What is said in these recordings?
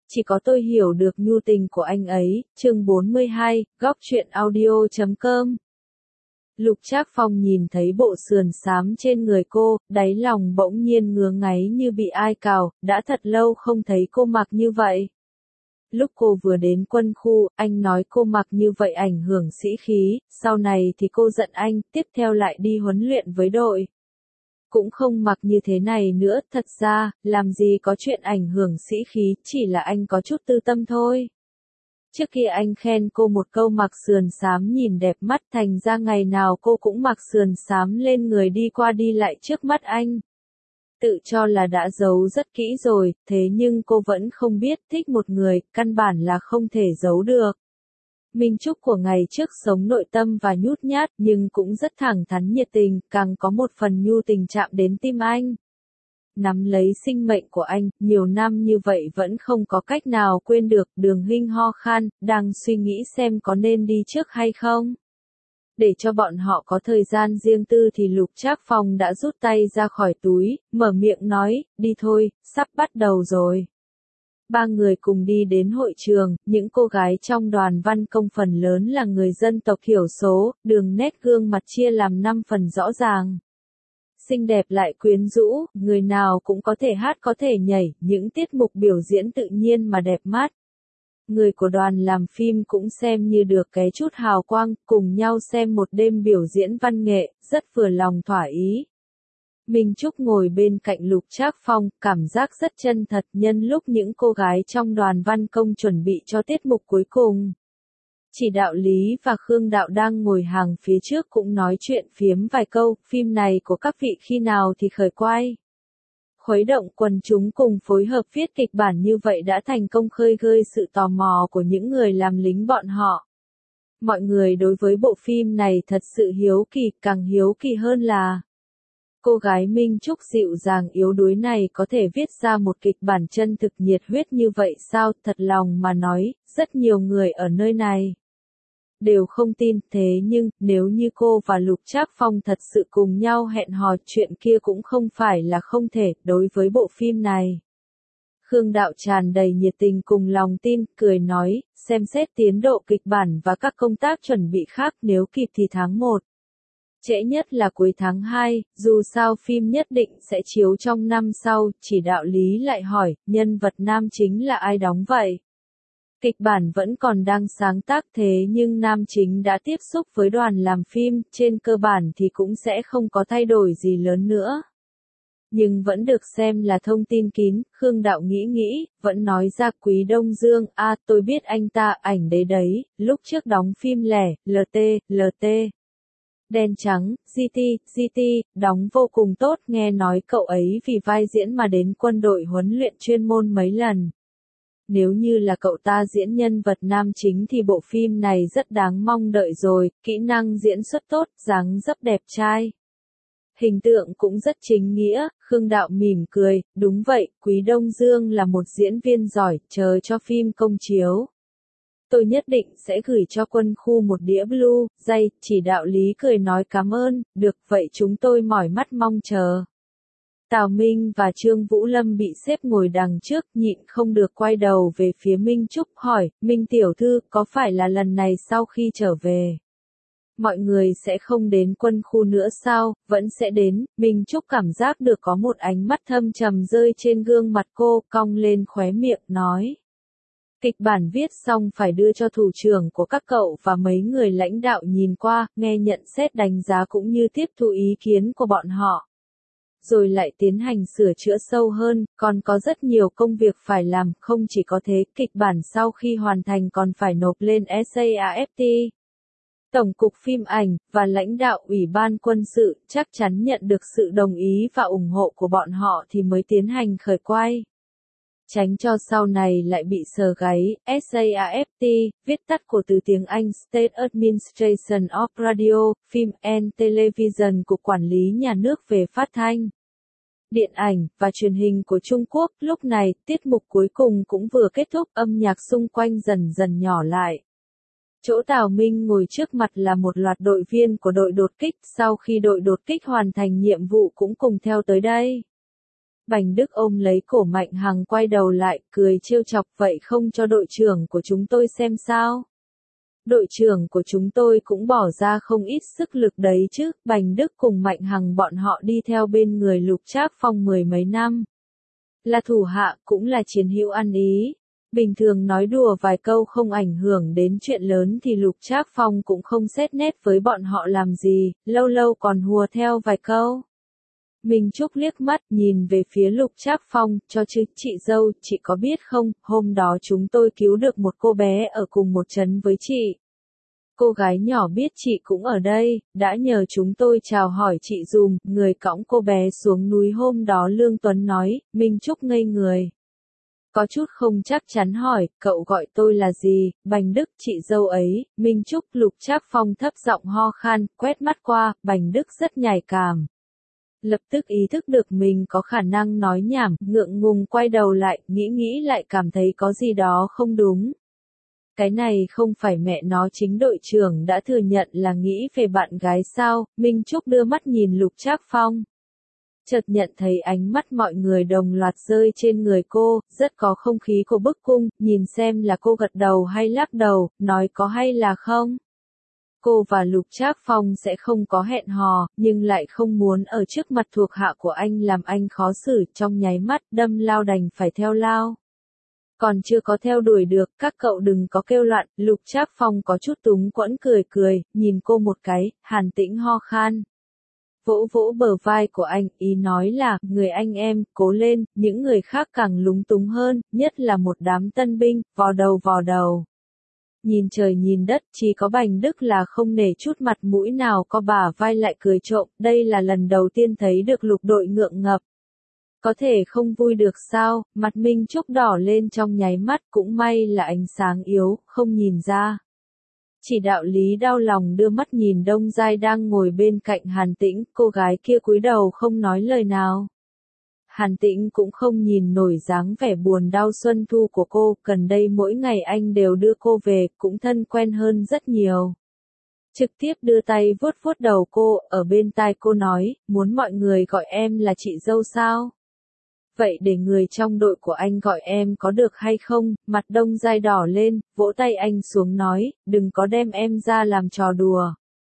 Chỉ có tôi hiểu được nhu tình của anh ấy, chương 42, góc truyện audio.com. Lục Trác Phong nhìn thấy bộ sườn xám trên người cô, đáy lòng bỗng nhiên ngứa ngáy như bị ai cào, đã thật lâu không thấy cô mặc như vậy. Lúc cô vừa đến quân khu, anh nói cô mặc như vậy ảnh hưởng sĩ khí, sau này thì cô giận anh, tiếp theo lại đi huấn luyện với đội. Cũng không mặc như thế này nữa, thật ra, làm gì có chuyện ảnh hưởng sĩ khí, chỉ là anh có chút tư tâm thôi. Trước kia anh khen cô một câu mặc sườn xám nhìn đẹp mắt, thành ra ngày nào cô cũng mặc sườn xám lên người đi qua đi lại trước mắt anh. Tự cho là đã giấu rất kỹ rồi, thế nhưng cô vẫn không biết thích một người, căn bản là không thể giấu được. Minh Trúc của ngày trước sống nội tâm và nhút nhát nhưng cũng rất thẳng thắn nhiệt tình, càng có một phần nhu tình chạm đến tim anh. Nắm lấy sinh mệnh của anh, nhiều năm như vậy vẫn không có cách nào quên được. Đường Hinh ho khan, đang suy nghĩ xem có nên đi trước hay không. Để cho bọn họ có thời gian riêng tư thì Lục Trác Phong đã rút tay ra khỏi túi, mở miệng nói, đi thôi, sắp bắt đầu rồi. Ba người cùng đi đến hội trường, những cô gái trong đoàn văn công phần lớn là người dân tộc thiểu số, đường nét gương mặt chia làm 5 phần rõ ràng. Xinh đẹp lại quyến rũ, người nào cũng có thể hát có thể nhảy, những tiết mục biểu diễn tự nhiên mà đẹp mắt. Người của đoàn làm phim cũng xem như được cái chút hào quang, cùng nhau xem một đêm biểu diễn văn nghệ, rất vừa lòng thỏa ý. Minh Trúc ngồi bên cạnh Lục Trác Phong, cảm giác rất chân thật nhân lúc những cô gái trong đoàn văn công chuẩn bị cho tiết mục cuối cùng. Chỉ đạo Lý và Khương Đạo đang ngồi hàng phía trước cũng nói chuyện phiếm vài câu, phim này của các vị khi nào thì khởi quay. Khuấy động quần chúng cùng phối hợp viết kịch bản như vậy đã thành công khơi gợi sự tò mò của những người làm lính bọn họ. Mọi người đối với bộ phim này thật sự hiếu kỳ, càng hiếu kỳ hơn là cô gái Minh Trúc dịu dàng yếu đuối này có thể viết ra một kịch bản chân thực nhiệt huyết như vậy sao? Thật lòng mà nói, rất nhiều người ở nơi này đều không tin, thế nhưng, nếu như cô và Lục Trác Phong thật sự cùng nhau hẹn hò, chuyện kia cũng không phải là không thể, đối với bộ phim này. Khương Đạo tràn đầy nhiệt tình cùng lòng tin, cười nói, xem xét tiến độ kịch bản và các công tác chuẩn bị khác, nếu kịp thì tháng 1. Trễ nhất là cuối tháng 2, dù sao phim nhất định sẽ chiếu trong năm sau, chỉ đạo Lý lại hỏi, nhân vật nam chính là ai đóng vậy? Kịch bản vẫn còn đang sáng tác thế nhưng nam chính đã tiếp xúc với đoàn làm phim, trên cơ bản thì cũng sẽ không có thay đổi gì lớn nữa. Nhưng vẫn được xem là thông tin kín, Khương Đạo nghĩ, vẫn nói ra Quý Đông Dương, tôi biết anh ta, ảnh đấy, lúc trước đóng phim lẻ, LT. Đen trắng, GT, đóng vô cùng tốt, nghe nói cậu ấy vì vai diễn mà đến quân đội huấn luyện chuyên môn mấy lần. Nếu như là cậu ta diễn nhân vật nam chính thì bộ phim này rất đáng mong đợi rồi, kỹ năng diễn xuất tốt, dáng dấp đẹp trai. Hình tượng cũng rất chính nghĩa, Khương Đạo mỉm cười, đúng vậy, Quý Đông Dương là một diễn viên giỏi, chờ cho phim công chiếu. Tôi nhất định sẽ gửi cho quân khu một đĩa Blu-ray, chỉ đạo Lý cười nói cảm ơn, được vậy chúng tôi mỏi mắt mong chờ. Tào Minh và Trương Vũ Lâm bị xếp ngồi đằng trước, nhịn không được quay đầu về phía Minh Trúc hỏi, Minh tiểu thư, có phải là lần này sau khi trở về mọi người sẽ không đến quân khu nữa sao? Vẫn sẽ đến. Minh Trúc cảm giác được có một ánh mắt thâm trầm rơi trên gương mặt cô, cong lên khóe miệng, nói. Kịch bản viết xong phải đưa cho thủ trưởng của các cậu và mấy người lãnh đạo nhìn qua, nghe nhận xét đánh giá cũng như tiếp thu ý kiến của bọn họ. Rồi lại tiến hành sửa chữa sâu hơn, còn có rất nhiều công việc phải làm, không chỉ có thế, kịch bản sau khi hoàn thành còn phải nộp lên SAFT. Tổng cục phim ảnh, và lãnh đạo Ủy ban quân sự, chắc chắn nhận được sự đồng ý và ủng hộ của bọn họ thì mới tiến hành khởi quay. Tránh cho sau này lại bị sờ gáy, SAFT, viết tắt của từ tiếng Anh State Administration of Radio, Film and Television, Cục Quản lý Nhà nước về Phát thanh, Điện ảnh, và Truyền hình của Trung Quốc. Lúc này, tiết mục cuối cùng cũng vừa kết thúc, âm nhạc xung quanh dần dần nhỏ lại. Chỗ Tào Minh ngồi trước mặt là một loạt đội viên của đội đột kích, sau khi đội đột kích hoàn thành nhiệm vụ cũng cùng theo tới đây. Bành Đức ôm lấy cổ Mạnh Hằng quay đầu lại, cười trêu chọc, vậy không cho đội trưởng của chúng tôi xem sao? Đội trưởng của chúng tôi cũng bỏ ra không ít sức lực đấy chứ. Bành Đức cùng Mạnh Hằng bọn họ đi theo bên người Lục Trác Phong mười mấy năm. Là thủ hạ, cũng là chiến hữu ăn ý. Bình thường nói đùa vài câu không ảnh hưởng đến chuyện lớn thì Lục Trác Phong cũng không xét nét với bọn họ làm gì, lâu lâu còn hùa theo vài câu. Minh Trúc liếc mắt nhìn về phía Lục Trác Phong, cho chứ, chị dâu, chị có biết không, hôm đó chúng tôi cứu được một cô bé ở cùng một trấn với chị. Cô gái nhỏ biết chị cũng ở đây, đã nhờ chúng tôi chào hỏi chị dùm, người cõng cô bé xuống núi hôm đó Lương Tuấn nói. Minh Trúc ngây người. Có chút không chắc chắn hỏi, cậu gọi tôi là gì? Bành Đức, chị dâu ấy. Minh Trúc. Lục Trác Phong thấp giọng ho khan, quét mắt qua. Bành Đức rất nhạy cảm. Lập tức ý thức được mình có khả năng nói nhảm, ngượng ngùng quay đầu lại, nghĩ lại cảm thấy có gì đó không đúng. Cái này không phải mẹ nó chính đội trưởng đã thừa nhận là nghĩ về bạn gái sao? Minh Trúc đưa mắt nhìn Lục Trác Phong. Chợt nhận thấy ánh mắt mọi người đồng loạt rơi trên người cô, rất có không khí của bức cung, nhìn xem là cô gật đầu hay lắc đầu, nói có hay là không. Cô và Lục Trác Phong sẽ không có hẹn hò, nhưng lại không muốn ở trước mặt thuộc hạ của anh làm anh khó xử, trong nháy mắt đâm lao đành phải theo lao. Còn chưa có theo đuổi được, các cậu đừng có kêu loạn. Lục Trác Phong có chút túng quẫn cười, nhìn cô một cái. Hàn Tĩnh ho khan. Vỗ vỗ bờ vai của anh, ý nói là, người anh em, cố lên. Những người khác càng lúng túng hơn, nhất là một đám tân binh, vò đầu. Nhìn trời nhìn đất, chỉ có Bành Đức là không nể chút mặt mũi nào, có bả vai lại cười trộm. Đây là lần đầu tiên thấy được lục đội ngượng ngập. Có thể không vui được sao? Mặt Minh Trúc đỏ lên trong nháy mắt, cũng may là ánh sáng yếu, không nhìn ra. Chỉ đạo lý đau lòng đưa mắt nhìn Đông Giai đang ngồi bên cạnh Hàn Tĩnh, cô gái kia cúi đầu không nói lời nào. Hàn Tĩnh cũng không nhìn nổi dáng vẻ buồn đau xuân thu của cô, gần đây mỗi ngày anh đều đưa cô về, cũng thân quen hơn rất nhiều. Trực tiếp đưa tay vuốt đầu cô, ở bên tai cô nói, muốn mọi người gọi em là chị dâu sao? Vậy để người trong đội của anh gọi em có được hay không? Mặt Đông Giai đỏ lên, vỗ tay anh xuống nói, đừng có đem em ra làm trò đùa.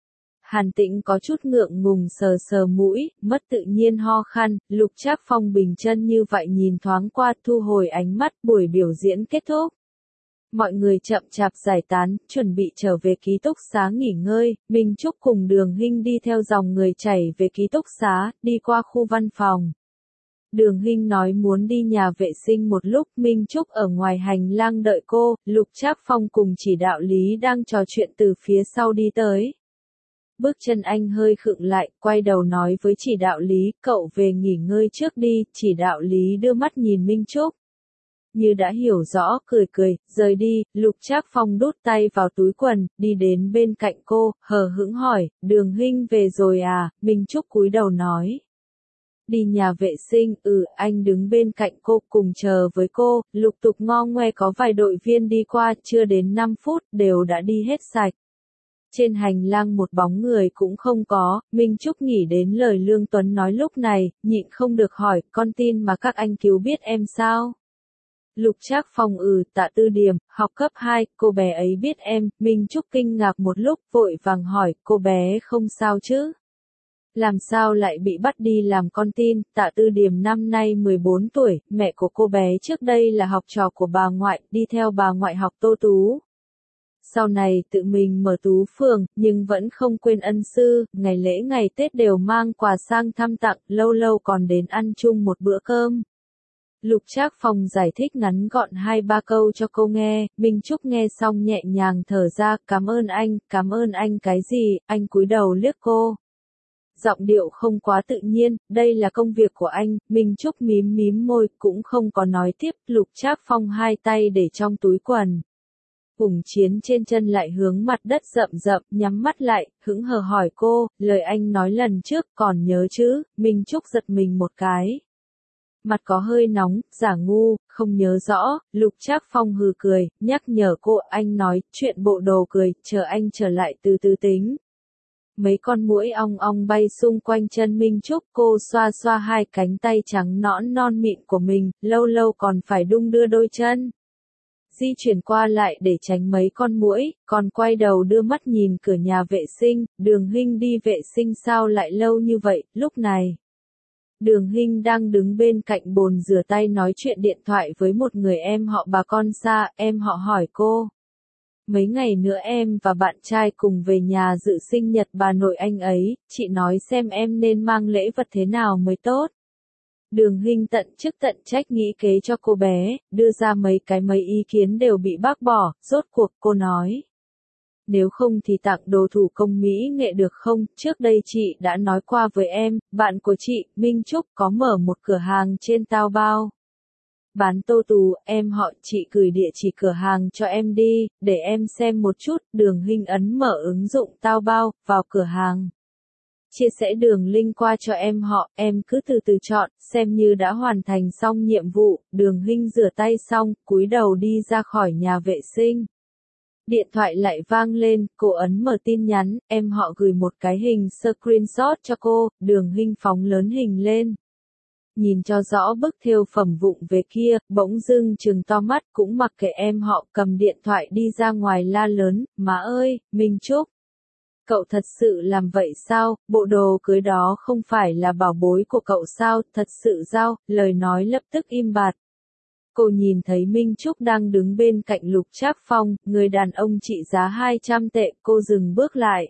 Hàn Tĩnh có chút ngượng ngùng sờ mũi, mất tự nhiên ho khan. Lục Trác Phong bình chân như vậy nhìn thoáng qua, thu hồi ánh mắt. Buổi biểu diễn kết thúc. Mọi người chậm chạp giải tán, chuẩn bị trở về ký túc xá nghỉ ngơi. Minh Trúc cùng Đường Hinh đi theo dòng người chảy về ký túc xá, đi qua khu văn phòng. Đường Hinh nói muốn đi nhà vệ sinh một lúc. Minh Trúc ở ngoài hành lang đợi cô. Lục Trác Phong cùng chỉ đạo lý đang trò chuyện từ phía sau đi tới. Bước chân anh hơi khựng lại, quay đầu nói với chỉ đạo lý, cậu về nghỉ ngơi trước đi. Chỉ đạo lý đưa mắt nhìn Minh Trúc. Như đã hiểu rõ, cười, rời đi. Lục Trác Phong đút tay vào túi quần, đi đến bên cạnh cô, hờ hững hỏi, Đường Hinh về rồi à? Minh Trúc cúi đầu nói. Đi nhà vệ sinh, anh đứng bên cạnh cô cùng chờ với cô. Lục tục ngo ngoe có vài đội viên đi qua, chưa đến 5 phút, đều đã đi hết sạch. Trên hành lang một bóng người cũng không có. Minh Trúc nghĩ đến lời Lương Tuấn nói lúc này, nhịn không được hỏi, con tin mà các anh cứu biết em sao? Lục Trác Phong Tạ Tư Điểm, học cấp 2, cô bé ấy biết em. Minh Trúc kinh ngạc một lúc, vội vàng hỏi, cô bé không sao chứ? Làm sao lại bị bắt đi làm con tin? Tạ Tư Điểm năm nay 14 tuổi, mẹ của cô bé trước đây là học trò của bà ngoại, đi theo bà ngoại học tô tú. Sau này tự mình mở tú phường, nhưng vẫn không quên ân sư, ngày lễ ngày Tết đều mang quà sang thăm tặng, lâu lâu còn đến ăn chung một bữa cơm. Lục Trác Phong giải thích ngắn gọn 2-3 câu cho cô nghe. Minh Trúc nghe xong nhẹ nhàng thở ra, cảm ơn anh cái gì? Anh cúi đầu liếc cô. Giọng điệu không quá tự nhiên, đây là công việc của anh. Minh Trúc mím môi, cũng không có nói tiếp. Lục Trác Phong hai tay để trong túi quần. Hùng Chiến trên chân lại hướng mặt đất rậm, nhắm mắt lại, hững hờ hỏi cô, lời anh nói lần trước còn nhớ chứ? Minh Trúc giật mình một cái. Mặt có hơi nóng, giả ngu, không nhớ rõ. Lục Trác Phong hừ cười, nhắc nhở cô, anh nói chuyện bộ đồ cười, chờ anh trở lại từ từ tính. Mấy con muỗi ong ong bay xung quanh chân Minh Trúc, cô xoa xoa hai cánh tay trắng nõn non mịn của mình, lâu lâu còn phải đung đưa đôi chân. Di chuyển qua lại để tránh mấy con muỗi, còn quay đầu đưa mắt nhìn cửa nhà vệ sinh, Đường Hinh đi vệ sinh sao lại lâu như vậy, lúc này. Đường Hinh đang đứng bên cạnh bồn rửa tay nói chuyện điện thoại với một người em họ bà con xa, em họ hỏi cô. Mấy ngày nữa em và bạn trai cùng về nhà dự sinh nhật bà nội anh ấy, chị nói xem em nên mang lễ vật thế nào mới tốt. Đường Hinh tận chức tận trách nghĩ kế cho cô bé, đưa ra mấy ý kiến đều bị bác bỏ, rốt cuộc cô nói. Nếu không thì tặng đồ thủ công mỹ nghệ được không, trước đây chị đã nói qua với em, bạn của chị, Minh Trúc có mở một cửa hàng trên Taobao. Bán tô tù, em họ chị gửi địa chỉ cửa hàng cho em đi, để em xem một chút, Đường Hinh ấn mở ứng dụng Taobao, vào cửa hàng. Chia sẻ đường link qua cho em họ, em cứ từ từ chọn, xem như đã hoàn thành xong nhiệm vụ, Đường Hinh rửa tay xong, cúi đầu đi ra khỏi nhà vệ sinh. Điện thoại lại vang lên, cô ấn mở tin nhắn, em họ gửi một cái hình screenshot cho cô, Đường Hinh phóng lớn hình lên. Nhìn cho rõ bức thêu phẩm vụng về kia, bỗng dưng trừng to mắt cũng mặc kệ em họ cầm điện thoại đi ra ngoài la lớn, má ơi, Minh Trúc. Cậu thật sự làm vậy sao, bộ đồ cưới đó không phải là bảo bối của cậu sao, thật sự sao, lời nói lập tức im bặt. Cô nhìn thấy Minh Trúc đang đứng bên cạnh Lục Trác Phong, người đàn ông trị giá 200 tệ, cô dừng bước lại.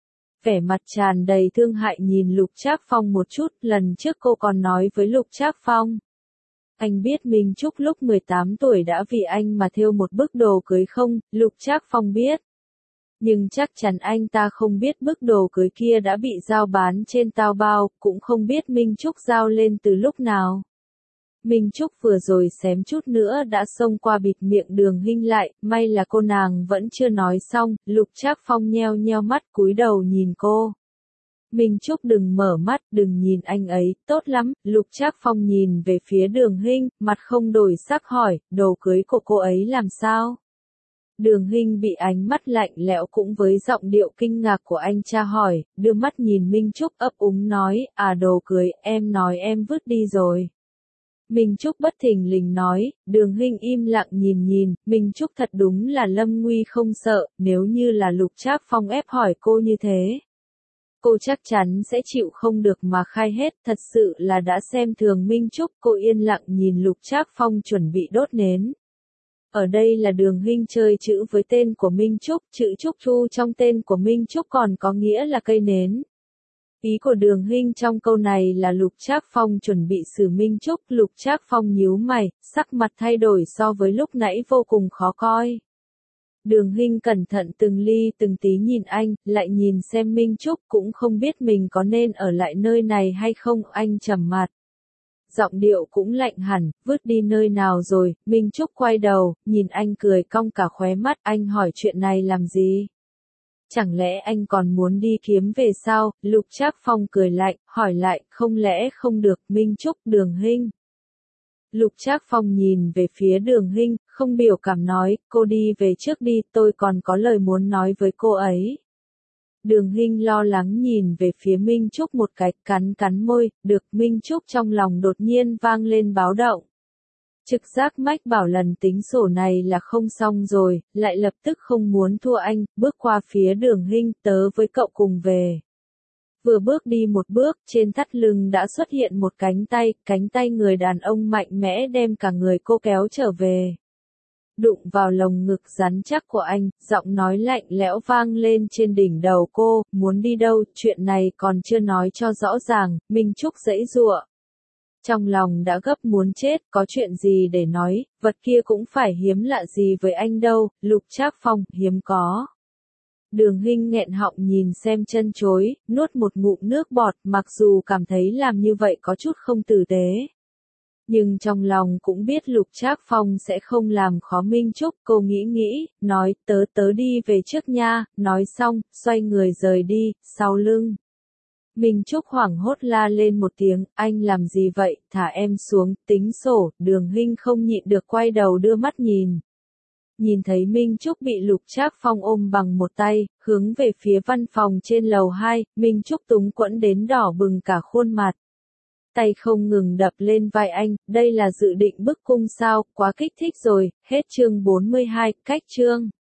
Vẻ mặt tràn đầy thương hại nhìn Lục Trác Phong một chút, lần trước cô còn nói với Lục Trác Phong. Anh biết Minh Trúc lúc 18 tuổi đã vì anh mà thêu một bức đồ cưới không, Lục Trác Phong biết. Nhưng chắc chắn anh ta không biết bức đồ cưới kia đã bị giao bán trên Taobao, cũng không biết Minh Trúc giao lên từ lúc nào. Minh Trúc vừa rồi xém chút nữa đã xông qua bịt miệng Đường Hinh lại, may là cô nàng vẫn chưa nói xong, Lục Trác Phong nheo nheo mắt cúi đầu nhìn cô. Minh Trúc đừng mở mắt, đừng nhìn anh ấy, tốt lắm, Lục Trác Phong nhìn về phía Đường Hinh, mặt không đổi sắc hỏi, đồ cưới của cô ấy làm sao? Đường Hinh bị ánh mắt lạnh lẽo cũng với giọng điệu kinh ngạc của anh tra hỏi, đưa mắt nhìn Minh Trúc ấp úng nói, đồ cưới, em nói em vứt đi rồi. Minh Trúc bất thình lình nói, Đường Hinh im lặng nhìn, Minh Trúc thật đúng là lâm nguy không sợ, nếu như là Lục Trác Phong ép hỏi cô như thế. Cô chắc chắn sẽ chịu không được mà khai hết, thật sự là đã xem thường Minh Trúc, cô yên lặng nhìn Lục Trác Phong chuẩn bị đốt nến. Ở đây là Đường Hinh chơi chữ với tên của Minh Trúc, chữ Trúc Chu trong tên của Minh Trúc còn có nghĩa là cây nến. Ý của Đường Hinh trong câu này là Lục Trác Phong chuẩn bị xử Minh Trúc, Lục Trác Phong nhíu mày, sắc mặt thay đổi so với lúc nãy vô cùng khó coi. Đường Hinh cẩn thận từng ly từng tí nhìn anh, lại nhìn xem Minh Trúc cũng không biết mình có nên ở lại nơi này hay không, anh trầm mặt. Giọng điệu cũng lạnh hẳn, vứt đi nơi nào rồi, Minh Trúc quay đầu, nhìn anh cười cong cả khóe mắt, anh hỏi chuyện này làm gì? Chẳng lẽ anh còn muốn đi kiếm về sao? Lục Trác Phong cười lạnh, hỏi lại, không lẽ không được, Minh Trúc, Đường Hinh. Lục Trác Phong nhìn về phía Đường Hinh, không biểu cảm nói, cô đi về trước đi, tôi còn có lời muốn nói với cô ấy. Đường Hinh lo lắng nhìn về phía Minh Trúc một cái, cắn môi, được, Minh Trúc trong lòng đột nhiên vang lên báo động. Trực giác mách bảo lần tính sổ này là không xong rồi, lại lập tức không muốn thua anh, bước qua phía Đường Hinh, tớ với cậu cùng về. Vừa bước đi một bước, trên thắt lưng đã xuất hiện một cánh tay người đàn ông mạnh mẽ đem cả người cô kéo trở về. Đụng vào lồng ngực rắn chắc của anh, giọng nói lạnh lẽo vang lên trên đỉnh đầu cô, muốn đi đâu, chuyện này còn chưa nói cho rõ ràng, Minh Trúc giãy giụa. Trong lòng đã gấp muốn chết, có chuyện gì để nói, vật kia cũng phải hiếm lạ gì với anh đâu, Lục Trác Phong, hiếm có. Đường Hinh nghẹn họng nhìn xem chân chối, nuốt một ngụm nước bọt, mặc dù cảm thấy làm như vậy có chút không tử tế. Nhưng trong lòng cũng biết Lục Trác Phong sẽ không làm khó Minh Trúc, cô nghĩ, nói, tớ đi về trước nha, nói xong, xoay người rời đi, sau lưng. Minh Trúc hoảng hốt la lên một tiếng, anh làm gì vậy, thả em xuống, tính sổ, Đường Hinh không nhịn được quay đầu đưa mắt nhìn. nhìn thấy Minh Trúc bị Lục Trác Phong ôm bằng một tay, hướng về phía văn phòng trên lầu 2, Minh Trúc túng quẫn đến đỏ bừng cả khuôn mặt. Tay không ngừng đập lên vai anh, đây là dự định bức cung sao, quá kích thích rồi, hết chương 42, cách chương.